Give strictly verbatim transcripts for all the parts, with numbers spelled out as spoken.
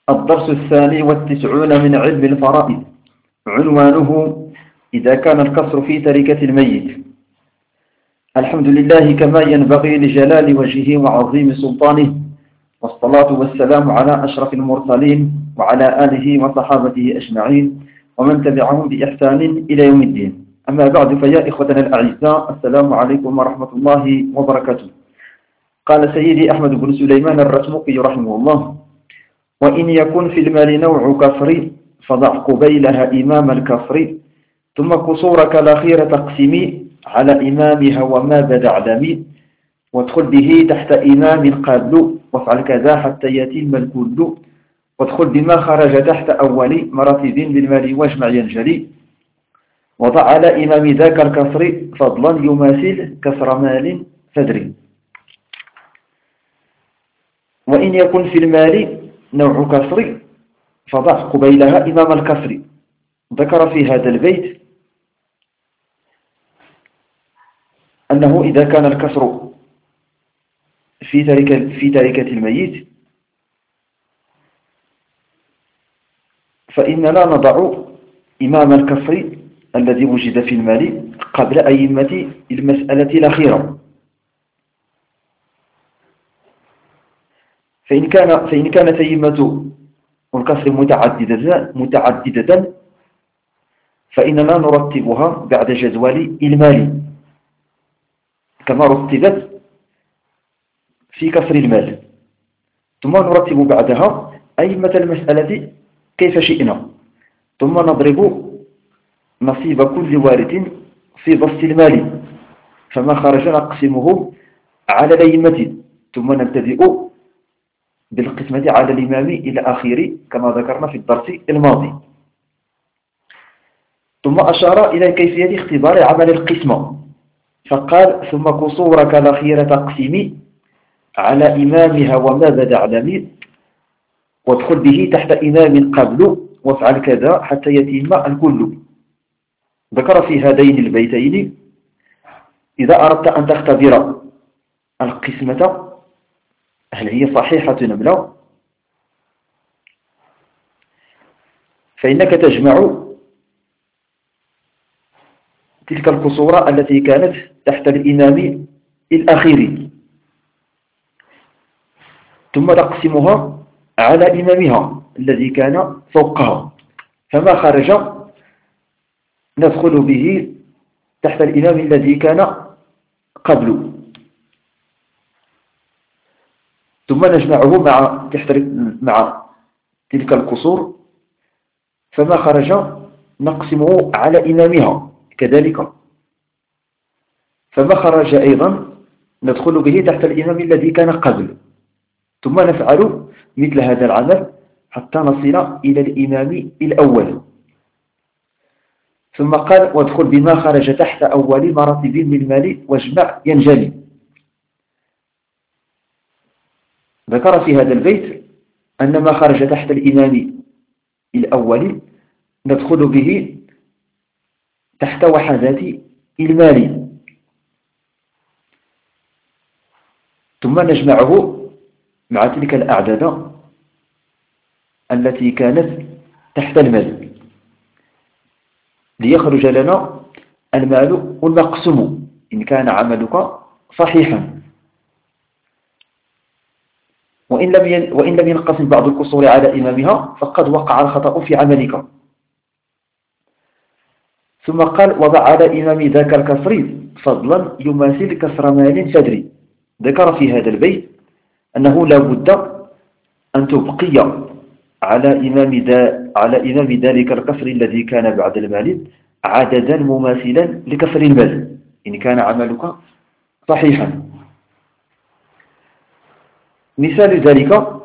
الدرس الثاني والتسعون من علم الفرائض، عنوانه: إذا كان الكسر في تركة الميت. الحمد لله كما ينبغي لجلال وجهه وعظيم سلطانه، والصلاة والسلام على أشرف المرسلين وعلى آله وصحابته أجمعين ومن تبعهم بإحسان إلى يوم الدين. أما بعد، فيا إخوتنا الأعزاء، السلام عليكم ورحمة الله وبركاته. قال سيدي أحمد بن سليمان الرسمقي رحمه الله: وإن يكن في المال نوع كفر فضع قبيلها إمام الكفر، ثم كسورك الأخير تقسمي على إمامها وما بدا اعلمي، وادخل به تحت إمام قبل وافعل كذا حتى يتم الكل، وادخل بما خرج تحت أول مراتب بالمال واجمع ينجلي، وضع على إمام ذاك الكسر فضلا يماثل كسر مال فدري. وإن يكن في المال نوع كسر فضع قبيلها إمام الكسر. ذكر في هذا البيت أنه إذا كان الكسر في تركة, في تركة الميت فإننا نضع إمام الكسر الذي وجد في المال قبل أئمة المسألة الأخيرة. فإن كان فإن كانت أئمة الكسر متعددة متعددة فإننا نرتبها بعد جدول المال كما رتبت في كسر المال، ثم نرتب بعدها أئمة المسألة كيف شئنا، ثم نضرب نصيب كل وارث في بسط المال، فما خرج نقسمه على الأئمة، ثم نبتدئ بالقسمة على الإمام إلى آخره كما ذكرنا في الدرس الماضي. ثم أشار إلى كيفية اختبار عمل القسمة فقال: ثم كسورك الأخير تقسمي على إمامها وما بدا اعلمي، وادخل به تحت إمام قبل وافعل كذا حتى يتم الكل. ذكر في هذين البيتين: إذا أردت أن تختبر القسمة هل هي صحيحة أم لا، فإنك تجمع تلك الكسورة التي كانت تحت الإمام الأخير، ثم تقسمها على إمامها الذي كان فوقها، فما خرج ندخل به تحت الإمام الذي كان قبله، ثم نجمعه مع تحت مع تلك الكسور، فما خرج نقسمه على إمامها كذلك، فما خرج أيضا ندخل به تحت الإمام الذي كان قبل، ثم نفعل مثل هذا العمل حتى نصل إلى الإمام الأول. ثم قال: وادخل بما خرج تحت أول مراتب من المال واجمع ينجلي. ذكر في هذا البيت أن ما خرج تحت الإمام الأول ندخل به تحت وحدات المال، ثم نجمعه مع تلك الأعداد التي كانت تحت المال ليخرج لنا المال المقسوم إن كان عملك صحيحا. وإن لم وإن لم ينقسم بعض الكسور على إمامها فقد وقع الخطأ في عملك. ثم قال: وضع على إمام ذاك الكسر فضلا يماثل كسر مال فدري. ذكر في هذا البيت أنه لا بد أن تبقي على إمام ذا على إمام ذلك الكسر الذي كان بعد المال عددا مماثلا لكسر المال إن كان عملك صحيحا. مثال ذلك: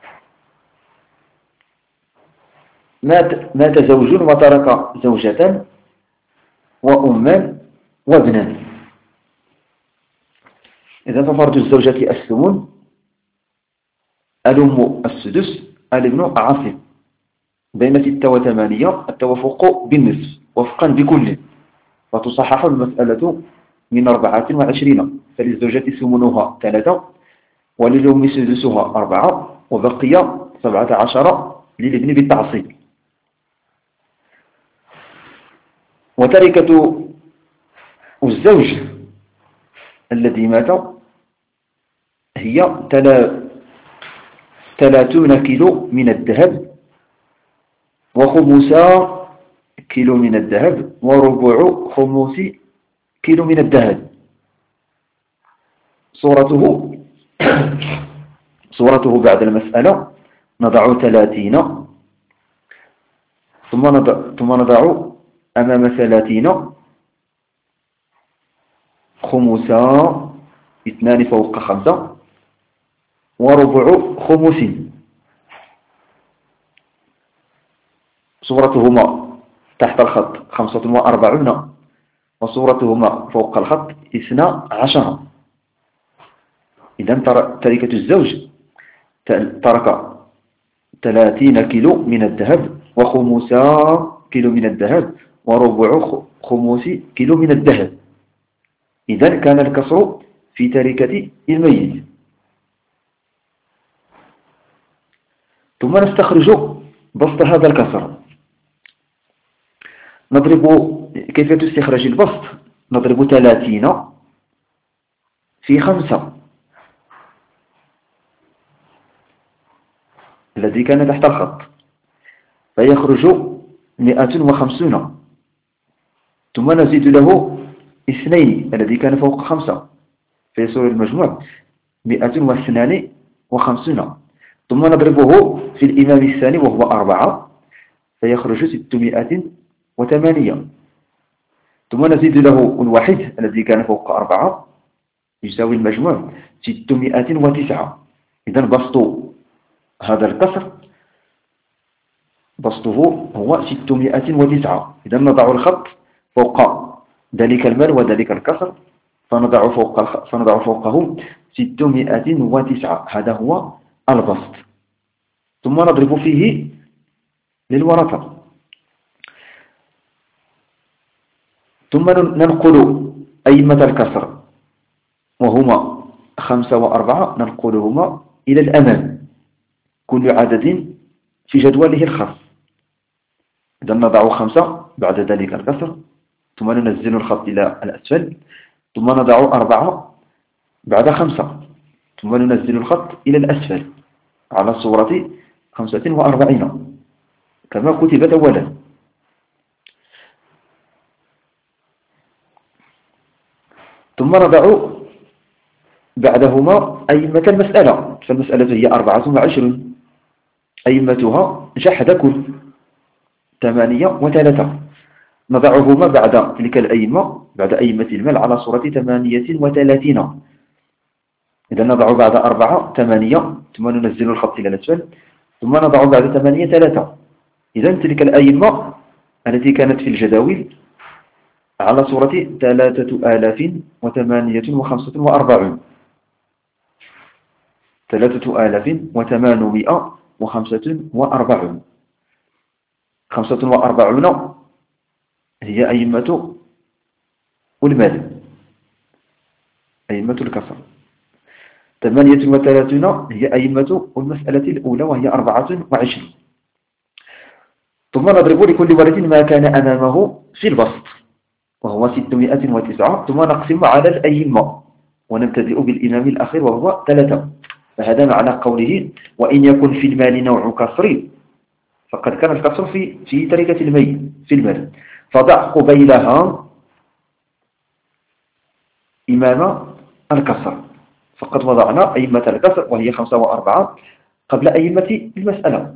مات مات زوج وترك زوجة وأما وابنا. إذا ففرج الزوجة الثمن، الأم السدس، الابن عاصم، بين ستة وثمانية التوافق بالنصف وفقا بكل، فتصحح المسألة من أربعة وعشرين، فللزوجة ثمنها ثلاثة وللأم سدسها أربعة، وبقي سبعة عشر للابن بالتعصيب. وتركة الزوج الذي مات هي ثلاثون كيلو من الذهب وخمسا كيلو من الذهب وربع خمس كيلو من الذهب. صورته صورته بعد المسألة نضع ثلاثين ثم نضع, ثم نضع أمام ثلاثين خمسا اثنان فوق خمسة وربع خمس. صورتهما تحت الخط خمسة وأربعون وصورتهما فوق الخط اثنى عشر. إذن تركة الزوج ترك ثلاثين كيلو من الذهب وخمسا كيلو من الذهب وربع خمس كيلو من الذهب. إذن كان الكسر في تركة الميت. ثم نستخرج بسط هذا الكسر. نضرب كيف تستخرج البسط؟ نضرب ثلاثين في خمسة الذي كان تحت الخط فيخرج مئة وخمسون ثم نزيد له اثنين الذي كان فوق خمسة فيصير المجموع مئة واثنان وخمسون ثم نضربه في الإمام الثاني وهو أربعة فيخرج ستمائة وثمانية ثم نزيد له الواحد الذي كان فوق أربعة يساوي المجموع ستمائة وتسعة. إذن بسط هذا الكسر بسطه هو ستمائة وتسعة. إذن نضع الخط فوق ذلك المال وذلك الكسر فنضع فوق الخ... فنضع فوقه ستمائة وتسعة. هذا هو البسط. ثم نضرب فيه للورثة. ثم ننقل أئمة الكسر وهما خمسة وأربعة ننقلهما إلى الأمام كل عدد في جدوله الخاص. إذا نضع خمسة بعد ذلك الكسر ثم ننزل الخط إلى الأسفل ثم نضع أربعة بعد خمسة ثم ننزل الخط إلى الأسفل على صورة خمسة وأربعين كما كتبت أولا. ثم نضع بعدهما أئمة المسألة فالمسألة هي أربعة وعشرون أئمتها جحد كل ثمانية وثلاثة نضعهما بعد تلك الأئمة بعد أئمة المال على صورة ثمانية وثلاثين. إذا نضع بعد أربعة ثمانية ثم ننزل الخط إلى الأسفل ثم نضع بعد ثمانية ثلاثة. إذا تلك الأئمة التي كانت في الجداول على صورة ثلاثة آلاف وثمانية وخمسة وأربعون ثلاثة آلاف وثمانمائة وخمسة وأربعون. خمسة وأربعون هي أئمة المال أئمة الكسر. ثمانية وثلاثون هي أئمة المسألة الأولى وهي أربعة وعشرين. ثم نضرب لكل ورث ما كان أمامه في البسط وهو ستمائة وتسعة ثم نقسم على الأئمة ونبتدئ بالإمام الأخير وهو ثلاثة. فهذا معنى قوله وإن يكن في المال نوع كسر فقد كان الكسر في في تركة الميت في المال فضع قبيلها إمام الكسر. فقد وضعنا أئمة الكسر وهي خمسة وأربعة قبل أئمة المسألة.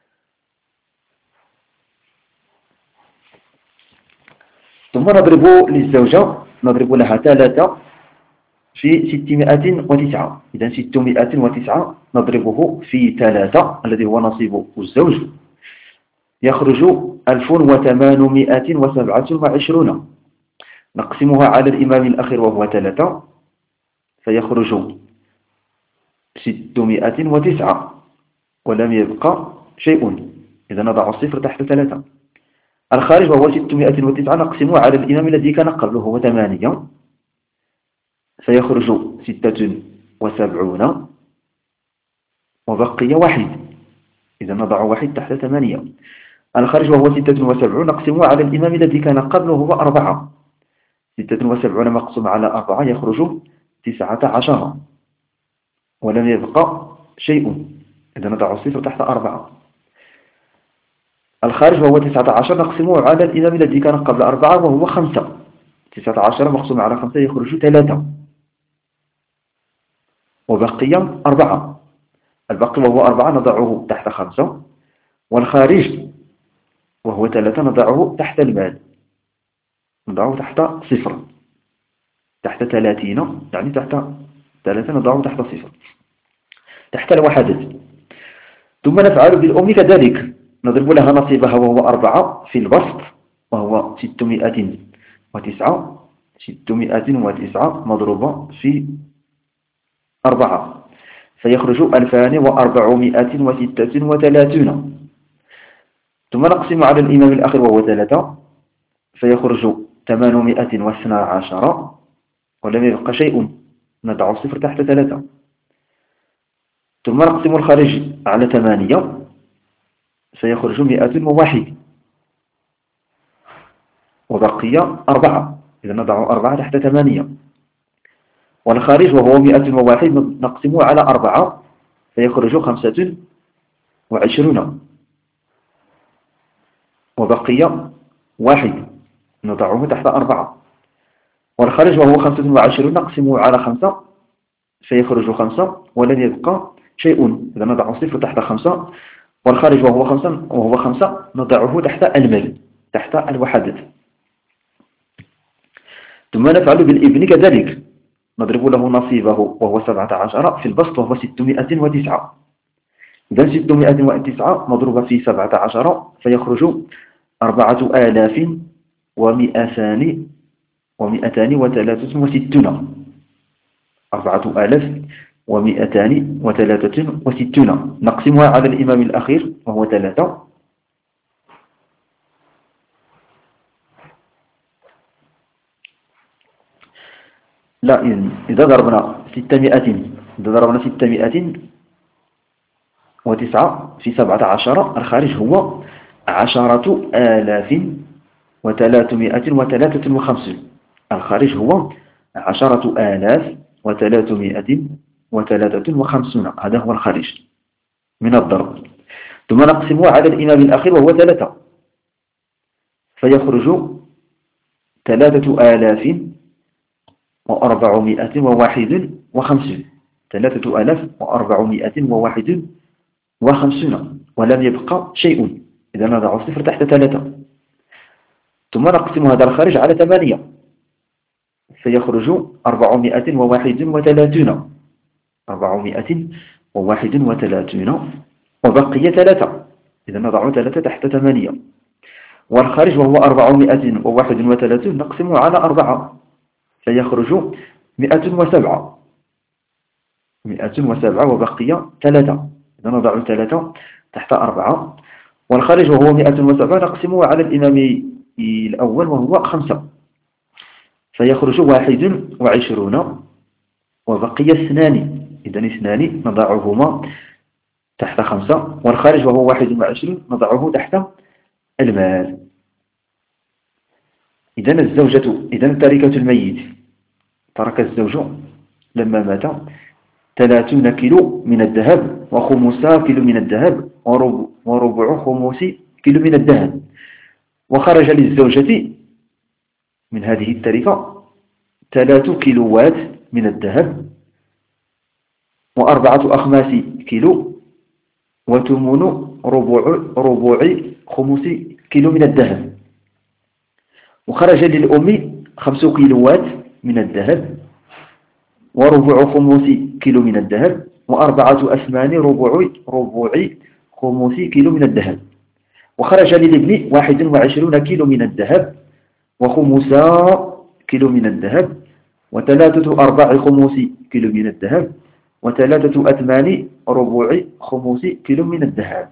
ثم نضرب للزوجة نضرب لها ثلاثة في ستمائة وتسعة. إذا ستمائة وتسعة نضربه في ثلاثة الذي هو نصيب الزوج يخرج ألف وثمانمائة وسبعة وعشرون نقسمها على الإمام الأخير وهو ثلاثة فيخرج ستمائة وتسعة ولم يبقى شيء. إذا نضع الصفر تحت ثلاثة. الخارج وهو ستمائة وتسعة نقسمه على الإمام الذي كان قبله هو ثمانية فيخرج ستة وسبعون وبقي واحد. إذا نضع واحد تحت ثمانية. الخارج وهو ستة وسبعون نقسمه على الإمام الذي كان قبله هو أربعة. ستة وسبعون مقسوم على أربعة يخرج تسعة عشر ولم يبقى شيء. إذا نضع الصفر تحت أربعة. الخارج وهو تسعة عشر نقسمه على الإمام الذي كان قبل أربعة وهو خمسة. تسعة عشر مقسوم على خمسة يخرج ثلاثة وبقي أربعة. الباقي وهو أربعة نضعه تحت خمسة، والخارج وهو ثلاثة نضعه تحت المال، نضعه تحت صفر، تحت ثلاثين، يعني تحت ثلاثة نضعه تحت صفر، تحت الوحدة. ثم نفعل بالأم كذلك، نضرب لها نصيبها وهو أربعة في البسط وهو ستمائة وتسعة، ستمائة وتسعة مضروبة في أربعة فيخرج ألفان وأربعمائة وستة وثلاثون. ثم نقسم على الإمام الأخير وهو ثلاثة فيخرج ثمانمائة واثنى عشر ولم يبقى شيء، نضع الصفر تحت ثلاثة. ثم نقسم الخارج على ثمانية فيخرج مائة وواحد وبقي أربعة، إذا نضع أربعة تحت ثمانية. والخارج وهو مائة وواحد نقسمه على أربعة فيخرج خمسة وعشرون وبقي واحد، نضعه تحت أربعة. والخارج وهو خمسة وعشرون نقسمه على خمسة فيخرج خمسة ولن يبقى شيء، إذا نضع صفر تحت خمسة. والخارج وهو خمسة وهو خمسة نضعه تحت المال، تحت الوحدة. ثم نفعل بالابن كذلك، نضرب له نصيبه وهو سبعة عشر في البسط وهو ستمائة وتسعة. إذا ستمائة وتسعة مضروبة في سبعة عشر فيخرج أربعة آلاف ومئتان ومئتان وثلاثة وستون، أربعة آلاف ومئتان وثلاثة وستون. نقسمها على الإمام الأخير وهو ثلاثة لا إذا ضربنا ستمائة إذا ضربنا ستمائة وتسعة في سبعة عشر الخارج هو عشرة آلاف وثلاثمائة وثلاثة وخمسين. الخارج هو عشرة آلاف وثلاثمائة وثلاثة وخمسون، هذا هو الخارج من الضرب. ثم نقسمه على الإمام الأخير وهو ثلاثة فيخرج ثلاثة آلاف وأربعمائة وواحد وخمسين، ثلاثة آلاف وأربعمائة وواحد وخمسون ولم يبقى شيء، إذا نضع الصفر تحت ثلاثة. ثم نقسم هذا الخارج على ثمانية فيخرج أربعمائة وواحد وثلاثون، أربعمائة وواحد وثلاثون وبقي ثلاثة، إذا نضع ثلاثة تحت ثمانية. والخارج وهو أربعمائة وواحد وثلاثون نقسمه على أربعة فيخرج مئة وسبعة، مئة وسبعة وبقي ثلاثة، إذا نضع ثلاثة تحت أربعة. والخارج وهو مئة وسبعة نقسمه على الإمام الأول وهو خمسة فيخرج واحد وعشرون وبقي اثنان، إذا اثنان نضعهما تحت خمسة. والخارج وهو واحد وعشرون نضعه تحت المال. إذا الزوجة إذا تركة الميت، ترك الزوج لما مات ثلاثون كيلو من الذهب وخمسة كيلو من الذهب وربع, وربع خمس كيلو من الذهب. وخرج للزوجة من هذه التركة ثلاث كيلوات من الذهب وأربعة أخماس كيلو وثمن ربع, ربع خمس كيلو من الذهب. وخرج للأم خمس كيلوات من الذهب وربع خمس كيلو من الذهب وأربعة أثمان ربع ربع خمس كيلو من الذهب. وخرج للابن واحد وعشرون كيلو من الذهب وخمسا كيلو من الذهب وثلاثة أرباع خمس كيلو من الذهب وثلاثة أثمان ربع خمس كيلو من الذهب.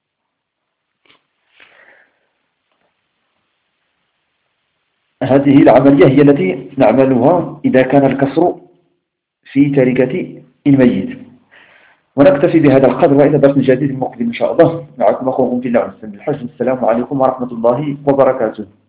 هذه العملية هي التي نعملها إذا كان الكسر في تركة الميت. ونكتفي بهذا القدر، وإلى درس جديد مقبل إن شاء الله. معكم أخوكم في الله عز وجل الحج. السلام عليكم ورحمة الله وبركاته.